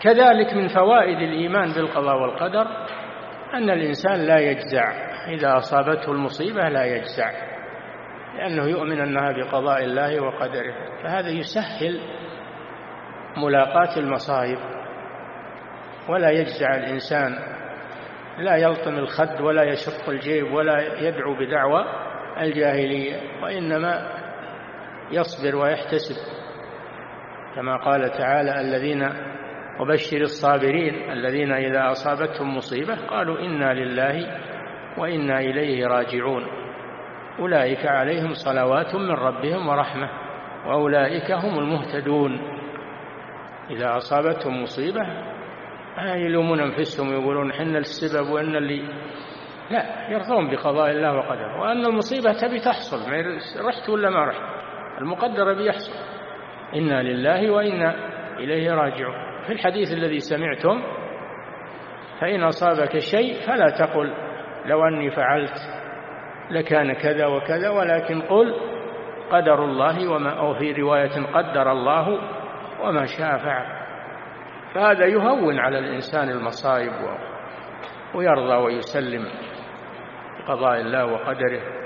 كذلك من فوائد الإيمان بالقضاء والقدر أن الإنسان لا يجزع إذا أصابته المصيبة، لا يجزع، لأنه يؤمن أنها بقضاء الله وقدره، فهذا يسهل ملاقاة المصائب. ولا يجزع الإنسان، لا يلطم الخد ولا يشق الجيب ولا يدعو بدعوى الجاهلية، وإنما يصبر ويحتسب، كما قال تعالى: الذين وبشر الصابرين الذين إذا أصابتهم مصيبة قالوا إنا لله وإنا إليه راجعون أولئك عليهم صلوات من ربهم ورحمة وأولئك هم المهتدون. إذا أصابتهم مصيبة يلومون أنفسهم ويقولون حنا السبب وإن اللي لا، يرضون بقضاء الله وقدره، وأن المصيبة تبي تحصل، ما رحت ولا ما رحت، المقدر بيحصل. إنا لله وإنا إليه راجعون. في الحديث الذي سمعتم: فإن أصابك شيء فلا تقل لو أني فعلت لكان كذا وكذا، ولكن قل قدر الله أو في رواية قدر الله وما شاء فعل. فهذا يهون على الإنسان المصائب ويرضى ويسلم بقضاء الله وقدره.